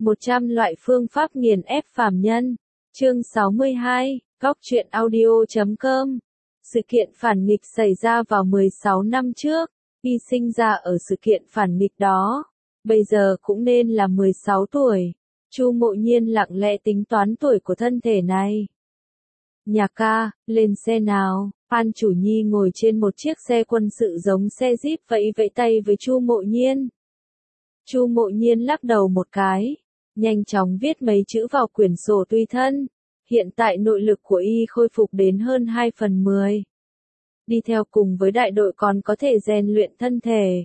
100 loại phương pháp nghiền ép phàm nhân. Chương 62, Góc truyện audio.com. Sự kiện phản nghịch xảy ra vào 16 năm trước, y sinh ra ở sự kiện phản nghịch đó. Bây giờ cũng nên là 16 tuổi. Chu Mộ Nhiên lặng lẽ tính toán tuổi của thân thể này. Nhạc ca, lên xe nào. Phan Chủ Nhi ngồi trên một chiếc xe quân sự giống xe jeep vẫy vẫy tay với Chu Mộ Nhiên. Chu Mộ Nhiên lắc đầu một cái, nhanh chóng viết mấy chữ vào quyển sổ tùy thân. Hiện tại nội lực của y khôi phục đến hơn 2/10. Đi theo cùng với đại đội còn có thể rèn luyện thân thể.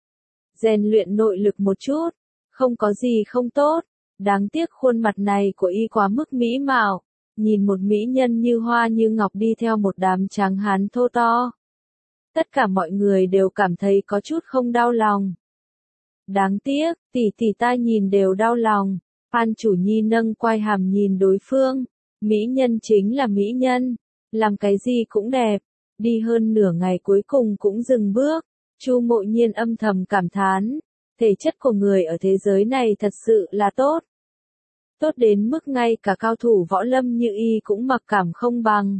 Rèn luyện nội lực một chút, không có gì không tốt. Đáng tiếc khuôn mặt này của y quá mức mỹ mạo. Nhìn một mỹ nhân như hoa như ngọc đi theo một đám tráng hán thô to. Tất cả mọi người đều cảm thấy có chút không đau lòng. Đáng tiếc, tỷ ta nhìn đều đau lòng. Phan Chủ Nhi nâng quai hàm nhìn đối phương. Mỹ nhân chính là mỹ nhân. Làm cái gì cũng đẹp. Đi hơn nửa ngày cuối cùng cũng dừng bước. Chu Mộ Nhiên âm thầm cảm thán. Thể chất của người ở thế giới này thật sự là tốt. Tốt đến mức ngay cả cao thủ võ lâm như y cũng mặc cảm không bằng.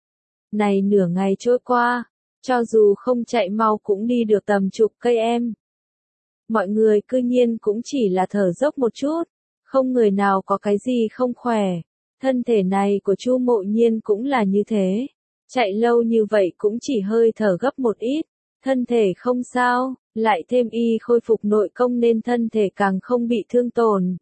Này nửa ngày trôi qua, cho dù không chạy mau cũng đi được tầm chục cây em. Mọi người cư nhiên cũng chỉ là thở dốc một chút, không người nào có cái gì không khỏe. Thân thể này của Chu Mộ Nhiên cũng là như thế. Chạy lâu như vậy cũng chỉ hơi thở gấp một ít, thân thể không sao, lại thêm y khôi phục nội công nên thân thể càng không bị thương tổn.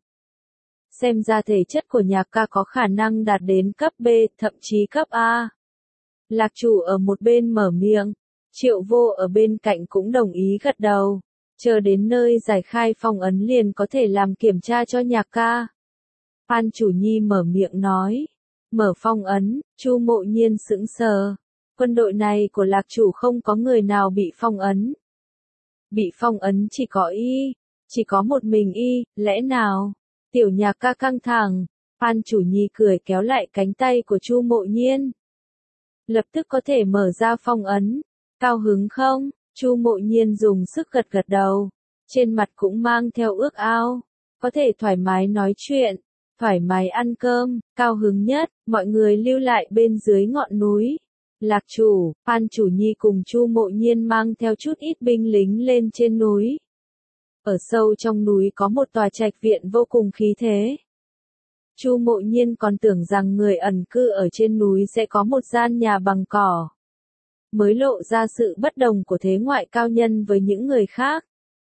Xem ra thể chất của Nhạc ca có khả năng đạt đến cấp B, thậm chí cấp A. Lạc Chủ ở một bên mở miệng, Triệu Vô ở bên cạnh cũng đồng ý gật đầu. Chờ đến nơi giải khai phong ấn liền có thể làm kiểm tra cho Nhạc ca. Phan Chủ Nhi mở miệng nói, mở phong ấn. Chu Mộ Nhiên sững sờ. Quân đội này của Lạc Chủ không có người nào bị phong ấn. Bị phong ấn chỉ có y, chỉ có một mình y, lẽ nào? Tiểu Nhạc ca căng thẳng. Phan Chủ Nhi cười kéo lại cánh tay của Chu Mộ Nhiên. Lập tức có thể mở ra phong ấn. Cao hứng không? Chu Mộ Nhiên dùng sức gật gật đầu. Trên mặt cũng mang theo ước ao. Có thể thoải mái nói chuyện, thoải mái ăn cơm, cao hứng nhất, mọi người lưu lại bên dưới ngọn núi. Lạc Chủ, Phan Chủ Nhi cùng Chu Mộ Nhiên mang theo chút ít binh lính lên trên núi. Ở sâu trong núi có một tòa trạch viện vô cùng khí thế. Chu Mộ Nhiên còn tưởng rằng người ẩn cư ở trên núi sẽ có một gian nhà bằng cỏ. Mới lộ ra sự bất đồng của thế ngoại cao nhân với những người khác.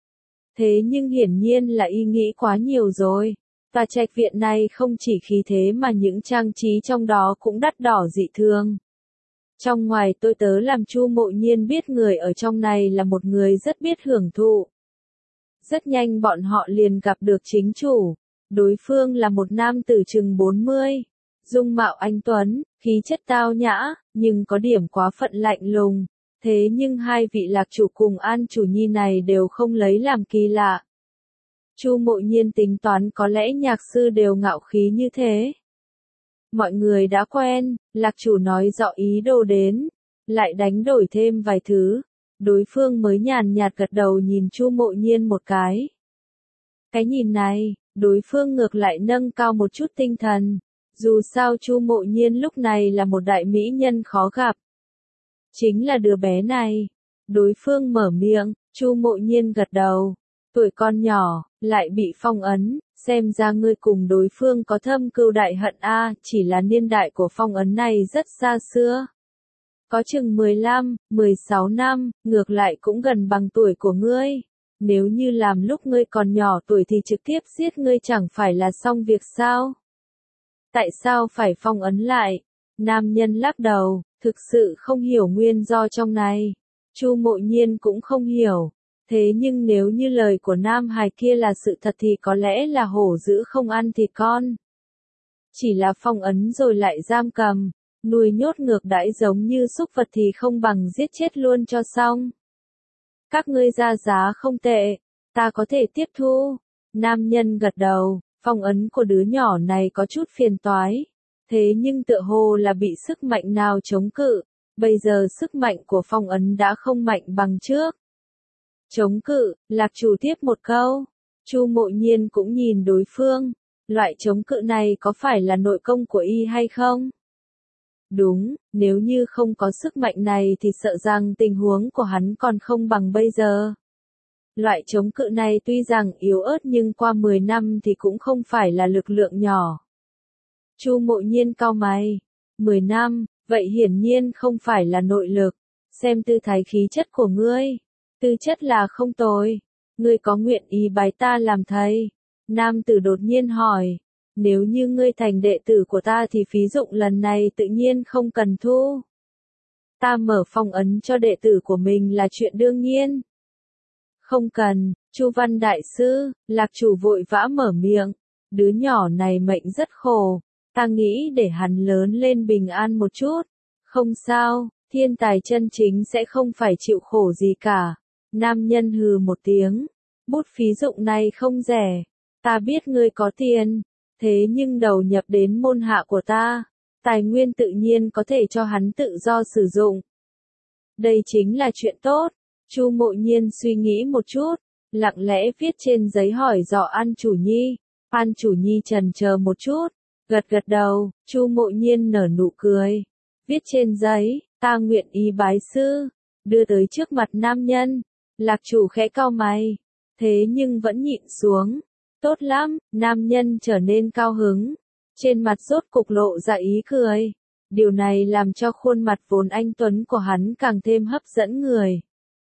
Thế nhưng hiển nhiên là y nghĩ quá nhiều rồi. Tòa trạch viện này không chỉ khí thế mà những trang trí trong đó cũng đắt đỏ dị thường. Trong ngoài tôi tớ làm Chu Mộ Nhiên biết người ở trong này là một người rất biết hưởng thụ. Rất nhanh bọn họ liền gặp được chính chủ. Đối phương là một nam tử chừng 40. Dung mạo anh tuấn, khí chất tao nhã, nhưng có điểm quá phận lạnh lùng. Thế nhưng hai vị Lạc Chủ cùng An Chủ Nhi này đều không lấy làm kỳ lạ. Chu Mộ Nhiên tính toán có lẽ nhạc sư đều ngạo khí như thế. Mọi người đã quen, Lạc Chủ nói rõ ý đồ đến, lại đánh đổi thêm vài thứ. Đối phương mới nhàn nhạt gật đầu nhìn Chu Mộ Nhiên một cái. Cái nhìn này, đối phương ngược lại nâng cao một chút tinh thần. Dù sao Chu Mộ Nhiên lúc này là một đại mỹ nhân khó gặp. Chính là đứa bé này. Đối phương mở miệng, Chu Mộ Nhiên gật đầu. Tuổi con nhỏ, lại bị phong ấn, xem ra ngươi cùng đối phương có thâm cừu đại hận a, chỉ là niên đại của phong ấn này rất xa xưa. Có chừng 15, 16 năm, ngược lại cũng gần bằng tuổi của ngươi. Nếu như làm lúc ngươi còn nhỏ tuổi thì trực tiếp giết ngươi chẳng phải là xong việc sao? Tại sao phải phong ấn lại? Nam nhân lắc đầu, thực sự không hiểu nguyên do trong này. Chu Mộ Nhiên cũng không hiểu. Thế nhưng nếu như lời của nam hài kia là sự thật thì có lẽ là hổ dữ không ăn thịt con. Chỉ là phong ấn rồi lại giam cầm, nuôi nhốt ngược đãi giống như súc vật thì không bằng giết chết luôn cho xong. Các ngươi ra giá không tệ, ta có thể tiếp thu. Nam nhân gật đầu, phong ấn của đứa nhỏ này có chút phiền toái. Thế nhưng tựa hồ là bị sức mạnh nào chống cự. Bây giờ sức mạnh của phong ấn đã không mạnh bằng trước. Chống cự, Lạc Chủ tiếp một câu. Chu Mộ Nhiên cũng nhìn đối phương, loại chống cự này có phải là nội công của y hay không? Đúng, nếu như không có sức mạnh này thì sợ rằng tình huống của hắn còn không bằng bây giờ. Loại chống cự này tuy rằng yếu ớt nhưng qua 10 năm thì cũng không phải là lực lượng nhỏ. Chu Mộ Nhiên cau mày, 10 năm, vậy hiển nhiên không phải là nội lực, xem tư thái khí chất của ngươi, tư chất là không tồi, ngươi có nguyện ý bái ta làm thầy? Nam tử đột nhiên hỏi, nếu như ngươi thành đệ tử của ta thì phí dụng lần này tự nhiên không cần thu. Ta mở phong ấn cho đệ tử của mình là chuyện đương nhiên. Không cần, Chu Văn Đại Sư, Lạc Chủ vội vã mở miệng, đứa nhỏ này mệnh rất khổ, ta nghĩ để hắn lớn lên bình an một chút. Không sao, thiên tài chân chính sẽ không phải chịu khổ gì cả. Nam nhân hừ một tiếng, bút phí dụng này không rẻ, ta biết ngươi có tiền, thế nhưng đầu nhập đến môn hạ của ta, tài nguyên tự nhiên có thể cho hắn tự do sử dụng. Đây chính là chuyện tốt. Chu Mộ Nhiên suy nghĩ một chút, lặng lẽ viết trên giấy hỏi dò An Chủ Nhi. An Chủ Nhi chần chờ một chút, gật gật đầu, Chu Mộ Nhiên nở nụ cười, viết trên giấy, ta nguyện ý bái sư, đưa tới trước mặt nam nhân. Lạc Chủ khẽ cau mày, thế nhưng vẫn nhịn xuống. Tốt lắm, nam nhân trở nên cao hứng, trên mặt rốt cục lộ ra ý cười. Điều này làm cho khuôn mặt vốn anh tuấn của hắn càng thêm hấp dẫn người.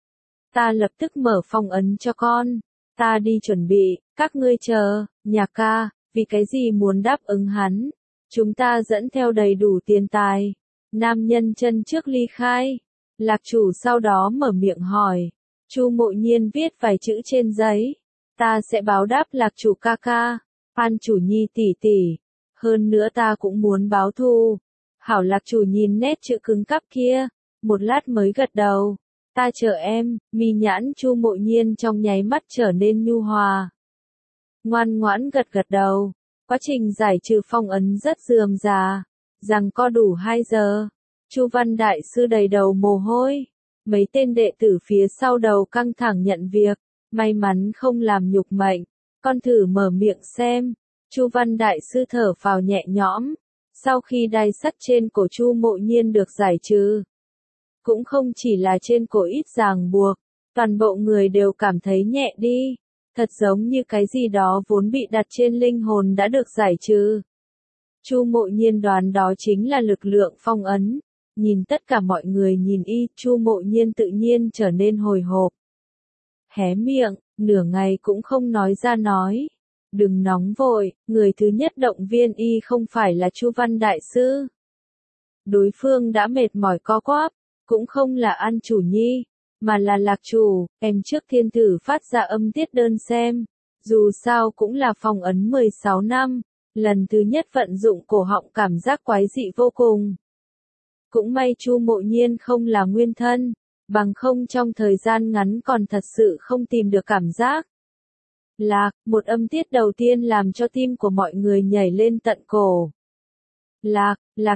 Ta lập tức mở phong ấn cho con, ta đi chuẩn bị, các ngươi chờ, Nhạc ca, vì cái gì muốn đáp ứng hắn? Chúng ta dẫn theo đầy đủ tiền tài. Nam nhân chân trước ly khai. Lạc Chủ sau đó mở miệng hỏi. Chu Mộ Nhiên viết vài chữ trên giấy. Ta sẽ báo đáp Lạc Chủ ca ca, An Chủ Nhi tỷ tỷ. Hơn nữa ta cũng muốn báo thù. Hảo. Lạc Chủ nhìn nét chữ cứng cáp kia, một lát mới gật đầu. Ta chờ em. Mi nhãn Chu Mộ Nhiên trong nháy mắt trở nên nhu hòa. Ngoan ngoãn gật gật đầu. Quá trình giải trừ phong ấn rất rườm rà, rằng co đủ 2 giờ. Chu Văn Đại Sư đầy đầu mồ hôi. Mấy tên đệ tử phía sau đầu căng thẳng nhận việc. May mắn không làm nhục mệnh. Con thử mở miệng xem. Chu Văn Đại Sư thở phào nhẹ nhõm. Sau khi đai sắt trên cổ Chu Mộ Nhiên được giải trừ, cũng không chỉ là trên cổ ít ràng buộc, toàn bộ người đều cảm thấy nhẹ đi. Thật giống như cái gì đó vốn bị đặt trên linh hồn đã được giải trừ. Chu Mộ Nhiên đoán đó chính là lực lượng phong ấn. Nhìn tất cả mọi người nhìn y, Chu Mộ Nhiên tự nhiên trở nên hồi hộp. Hé miệng, nửa ngày cũng không nói ra nói. Đừng nóng vội, người thứ nhất động viên y không phải là Chu Văn Đại Sư. Đối phương đã mệt mỏi co quắp, cũng không là An Chủ Nhi, mà là Lạc Chủ. Em trước thiên thử phát ra âm tiết đơn xem. Dù sao cũng là phong ấn 16 năm, lần thứ nhất vận dụng cổ họng cảm giác quái dị vô cùng. Cũng may Chu Mộ Nhiên không là nguyên thân, bằng không trong thời gian ngắn còn thật sự không tìm được cảm giác. Lạc, một âm tiết đầu tiên làm cho tim của mọi người nhảy lên tận cổ. Lạc,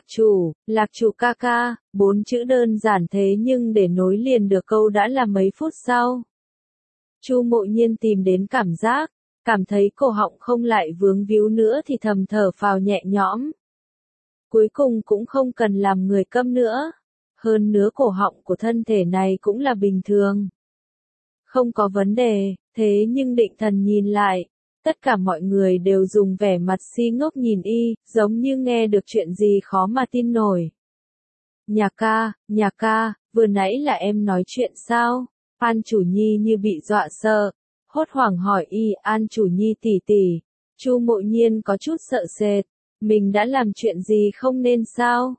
Lạc Chủ ca ca, 4 chữ đơn giản thế nhưng để nối liền được câu đã là mấy phút sau. Chu Mộ Nhiên tìm đến cảm giác, cảm thấy cổ họng không lại vướng víu nữa thì thầm thở phào nhẹ nhõm. Cuối cùng cũng không cần làm người câm nữa. Hơn nữa cổ họng của thân thể này cũng là bình thường. Không có vấn đề, thế nhưng định thần nhìn lại. Tất cả mọi người đều dùng vẻ mặt si ngốc nhìn y, giống như nghe được chuyện gì khó mà tin nổi. Nhạc ca, vừa nãy là em nói chuyện sao? An Chủ Nhi như bị dọa sợ, hốt hoảng hỏi y. An Chủ Nhi tỷ tỷ. Chu Mộ Nhiên có chút sợ sệt, mình đã làm chuyện gì không nên sao?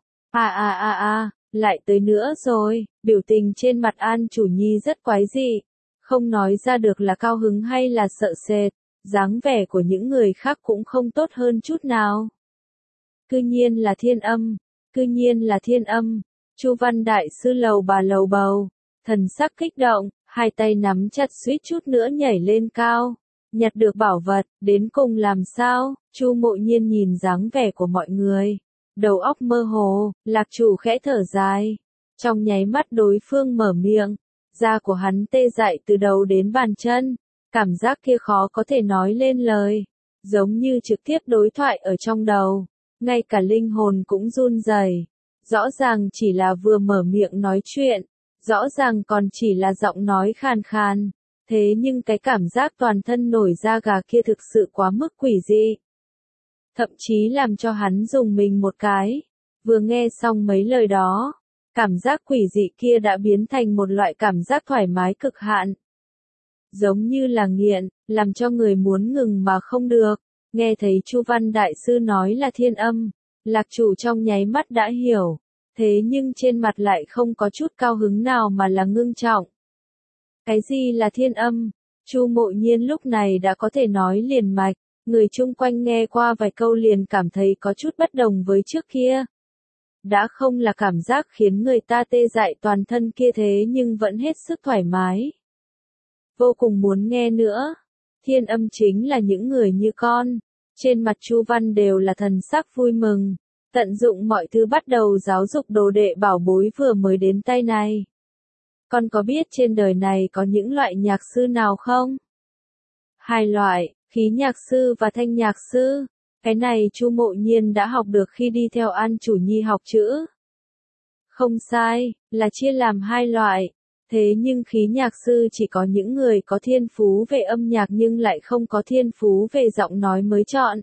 Lại tới nữa rồi. Biểu tình trên mặt An Chủ Nhi rất quái dị, không nói ra được là cao hứng hay là sợ sệt. Dáng vẻ của những người khác cũng không tốt hơn chút nào. Cư nhiên là thiên âm. Chu Văn Đại Sư lầu bà lầu bầu, thần sắc kích động, hai tay nắm chặt suýt chút nữa nhảy lên cao. Nhặt được bảo vật, đến cùng làm sao? Chu Mộ Nhiên nhìn dáng vẻ của mọi người, đầu óc mơ hồ. Lạc Chủ khẽ thở dài. Trong nháy mắt đối phương mở miệng, da của hắn tê dại từ đầu đến bàn chân. Cảm giác kia khó có thể nói lên lời, giống như trực tiếp đối thoại ở trong đầu, ngay cả linh hồn cũng run rẩy. Rõ ràng chỉ là vừa mở miệng nói chuyện, rõ ràng còn chỉ là giọng nói khàn khàn, thế nhưng cái cảm giác toàn thân nổi da gà kia thực sự quá mức quỷ dị. Thậm chí làm cho hắn dùng mình một cái, vừa nghe xong mấy lời đó, cảm giác quỷ dị kia đã biến thành một loại cảm giác thoải mái cực hạn. Giống như là nghiện, làm cho người muốn ngừng mà không được. Nghe thấy Chu Văn Đại Sư nói là thiên âm, Lạc Chủ trong nháy mắt đã hiểu, thế nhưng trên mặt lại không có chút cao hứng nào mà là ngưng trọng. Cái gì là thiên âm? Chu Mộ Nhiên lúc này đã có thể nói liền mạch, người chung quanh nghe qua vài câu liền cảm thấy có chút bất đồng với trước kia. Đã không là cảm giác khiến người ta tê dại toàn thân kia thế nhưng vẫn hết sức thoải mái. Vô cùng muốn nghe nữa. Thiên âm chính là những người như con. Trên mặt Chu Văn đều là thần sắc vui mừng. Tận dụng mọi thứ bắt đầu giáo dục đồ đệ bảo bối vừa mới đến tay này. Con có biết trên đời này có những loại nhạc sư nào không? Hai loại, khí nhạc sư và thanh nhạc sư. Cái này Chu Mộ Nhiên đã học được khi đi theo An Chủ Nhi học chữ. Không sai, là chia làm hai loại. Thế nhưng khí nhạc sư chỉ có những người có thiên phú về âm nhạc nhưng lại không có thiên phú về giọng nói mới chọn.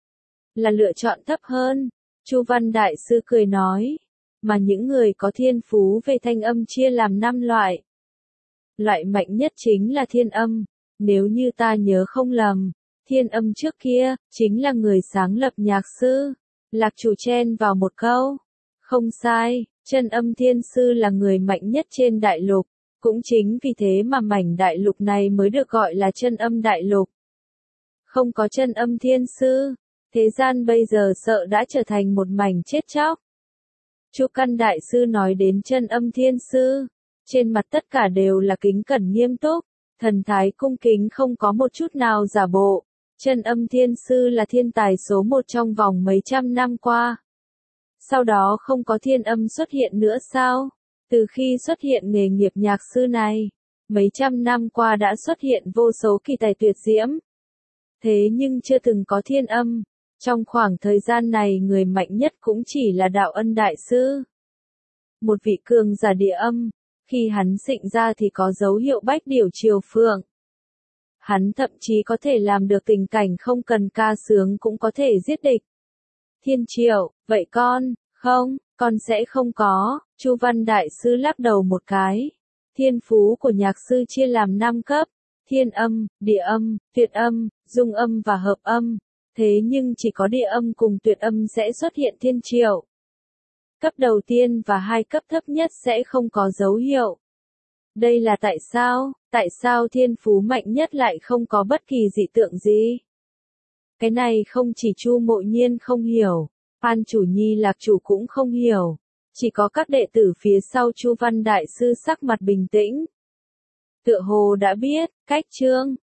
Là lựa chọn thấp hơn. Chu Văn Đại Sư cười nói. Mà những người có thiên phú về thanh âm chia làm 5 loại. Loại mạnh nhất chính là thiên âm. Nếu như ta nhớ không lầm, thiên âm trước kia, chính là người sáng lập nhạc sư. Lạc Chủ chen vào một câu. Không sai, chân âm thiên sư là người mạnh nhất trên đại lục. Cũng chính vì thế mà mảnh đại lục này mới được gọi là chân âm đại lục. Không có chân âm thiên sư, thế gian bây giờ sợ đã trở thành một mảnh chết chóc. Chu Căn Đại Sư nói đến chân âm thiên sư, trên mặt tất cả đều là kính cẩn nghiêm túc, thần thái cung kính không có một chút nào giả bộ. Chân âm thiên sư là thiên tài số 1 trong vòng mấy trăm năm qua. Sau đó không có thiên âm xuất hiện nữa sao? Từ khi xuất hiện nghề nghiệp nhạc sư này, mấy trăm năm qua đã xuất hiện vô số kỳ tài tuyệt diễm. Thế nhưng chưa từng có thiên âm. Trong khoảng thời gian này người mạnh nhất cũng chỉ là Đạo Ân Đại Sư. Một vị cường giả địa âm, khi hắn sinh ra thì có dấu hiệu bách điểu triều phượng. Hắn thậm chí có thể làm được tình cảnh không cần ca sướng cũng có thể giết địch. Thiên Triệu, vậy con sẽ không có. Chu Văn Đại Sư lắc đầu một cái. Thiên phú của nhạc sư chia làm 5 cấp. Thiên âm, địa âm, tuyệt âm, dung âm và hợp âm. Thế nhưng chỉ có địa âm cùng tuyệt âm sẽ xuất hiện thiên triệu. Cấp đầu tiên và 2 cấp thấp nhất sẽ không có dấu hiệu. Đây là tại sao? Tại sao thiên phú mạnh nhất lại không có bất kỳ dị tượng gì? Cái này không chỉ Chu Mộ Nhiên không hiểu, An Chủ Nhi Lạc Chủ cũng không hiểu. Chỉ có các đệ tử phía sau Chu Văn Đại Sư sắc mặt bình tĩnh. Tựa hồ đã biết, cách chương